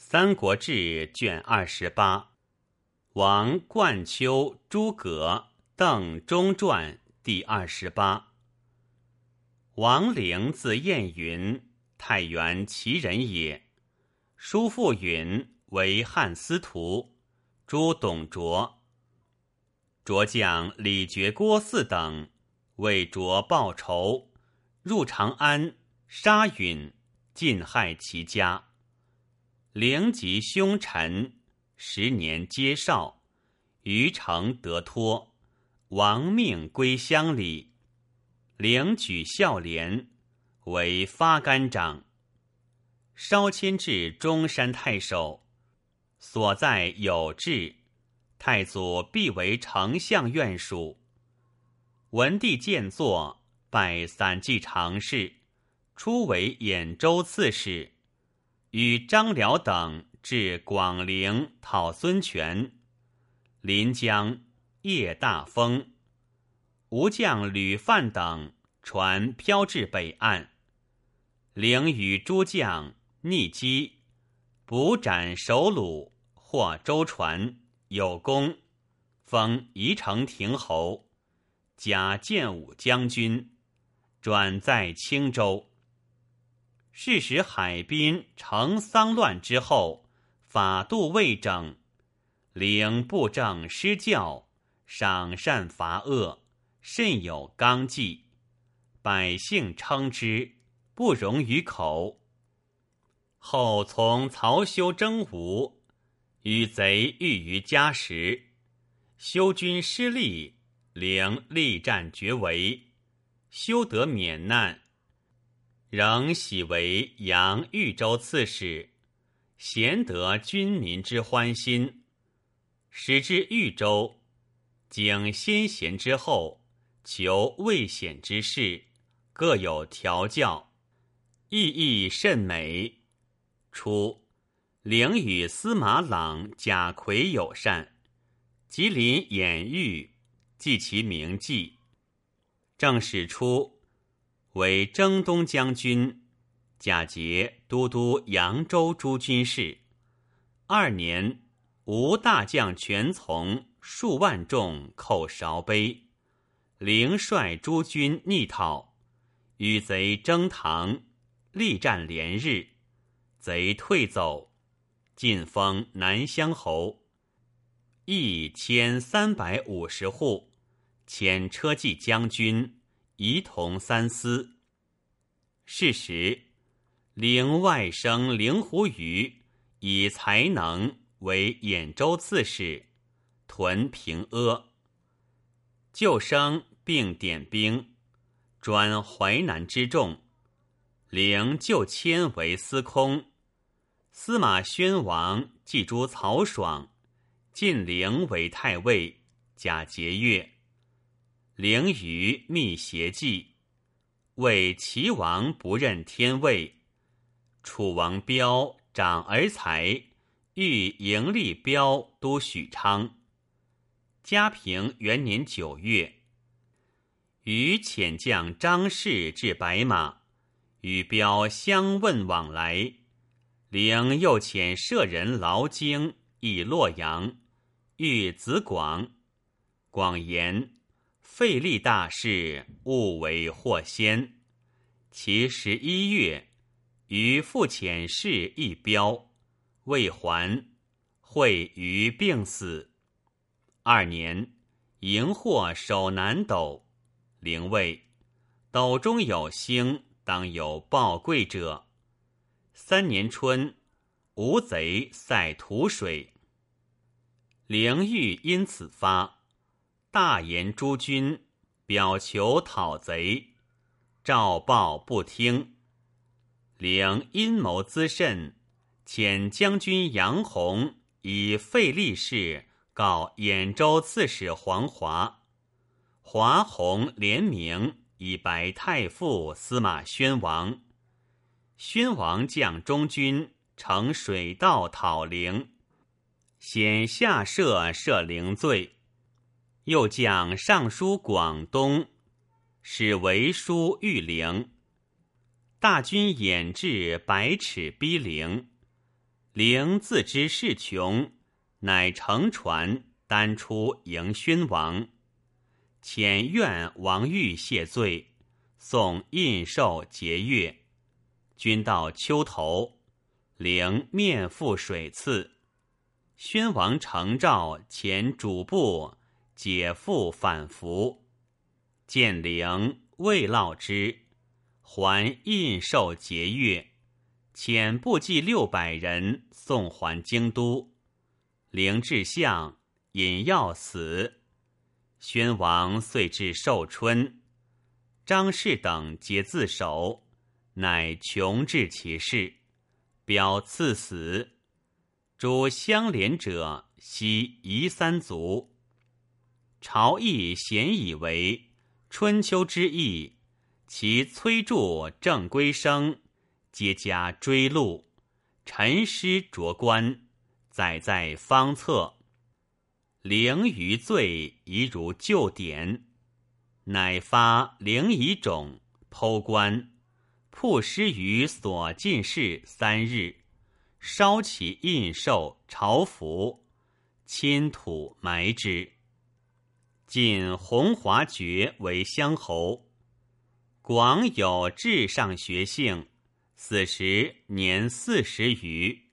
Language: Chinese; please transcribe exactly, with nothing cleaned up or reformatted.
三国志》卷二十八，王冠丘、诸葛、邓中传第二十八。王陵字彦云，太原祁人也。叔父允为汉司徒，诸董卓。卓将李傕、郭汜等为卓报仇，入长安，杀允，尽害其家。陵及凶臣，十年皆少，于城得脱，亡命归乡里。陵举孝廉，为发干长。稍迁至中山太守，所在有志，太祖必为丞相院属。文帝见作，拜散骑常侍，初为兖州刺史。与张辽等至广陵讨孙权，临江夜大风，吴将吕范等船漂至北岸，陵与诸将逆击，捕斩首虏，获舟船，有功，封宜城亭侯，加建武将军，转在青州。是时海滨成丧乱之后，法度未整，陵布政施教，赏善罚恶，甚有纲纪，百姓称之，不容于口。后从曹休征吴，与贼遇于嘉实，休军失利，陵力战决围，休得免难，仍喜为扬豫州刺史，贤得军民之欢心。使至豫州，经先贤之后，求未显之事，各有调教，意义甚美。初，陵与司马朗、贾逵友善，即临兖豫，记其名迹。正始初，为征东将军，贾节都督扬州诸军事。二年，吴大将全从数万众寇韶碑，陵率诸军逆讨，与贼争唐，力战连日，贼退走，晋封南乡侯，邑千三百五十户，遣车骑将军，仪同三司。是时，陵外甥陵狐虞以才能为兖州刺史，屯平阿。旧生并点兵，专淮南之众，陵就迁为司空。司马宣王祭诸曹爽，晋陵为太尉，假节钺。陵于密邪计，为齐王不任天位。楚王彪长而才，欲迎立彪都许昌。嘉平元年九月，于遣将张氏至白马，与彪相问往来。陵又遣舍人劳京诣洛阳，遇子广。广言废立大事，勿为祸先。其十一月，于复遣士一彪，未还，会于病死。二年，荧获守南斗，陵谓斗中有星，当有报贵者。三年春，吴贼塞土水，陵欲因此发，大言诸军，表求讨贼，诏报不听。陵阴谋滋甚，遣将军杨弘以废立事告兖州刺史黄华。华弘联名以白太傅司马宣王。宣王将中军乘水道讨陵，先下赦赦陵罪，又将尚书广东，使为书御陵。大军掩至百尺逼陵， 灵自知事穷，乃乘船单出迎宣王，遣愿王玉谢罪，送印绶节钺。君到秋头，灵面覆水刺。宣王承诏遣主簿解缚反服，见灵未烙之，还印绶节钺，遣部骑六百人送还京都。灵至相，饮药死。宣王遂至寿春，张氏等皆自首，乃穷治其事，表赐死。诸相连者悉夷三族。朝议咸以为春秋之役，其崔杼、郑归生皆加追录，陈师着官，载在方册。灵余罪宜如旧典，乃发灵遗冢，剖棺，曝尸于所进室三日，烧其印绶朝服，侵土埋之。晋弘华爵为乡侯。广有至上学幸，死时年四十余。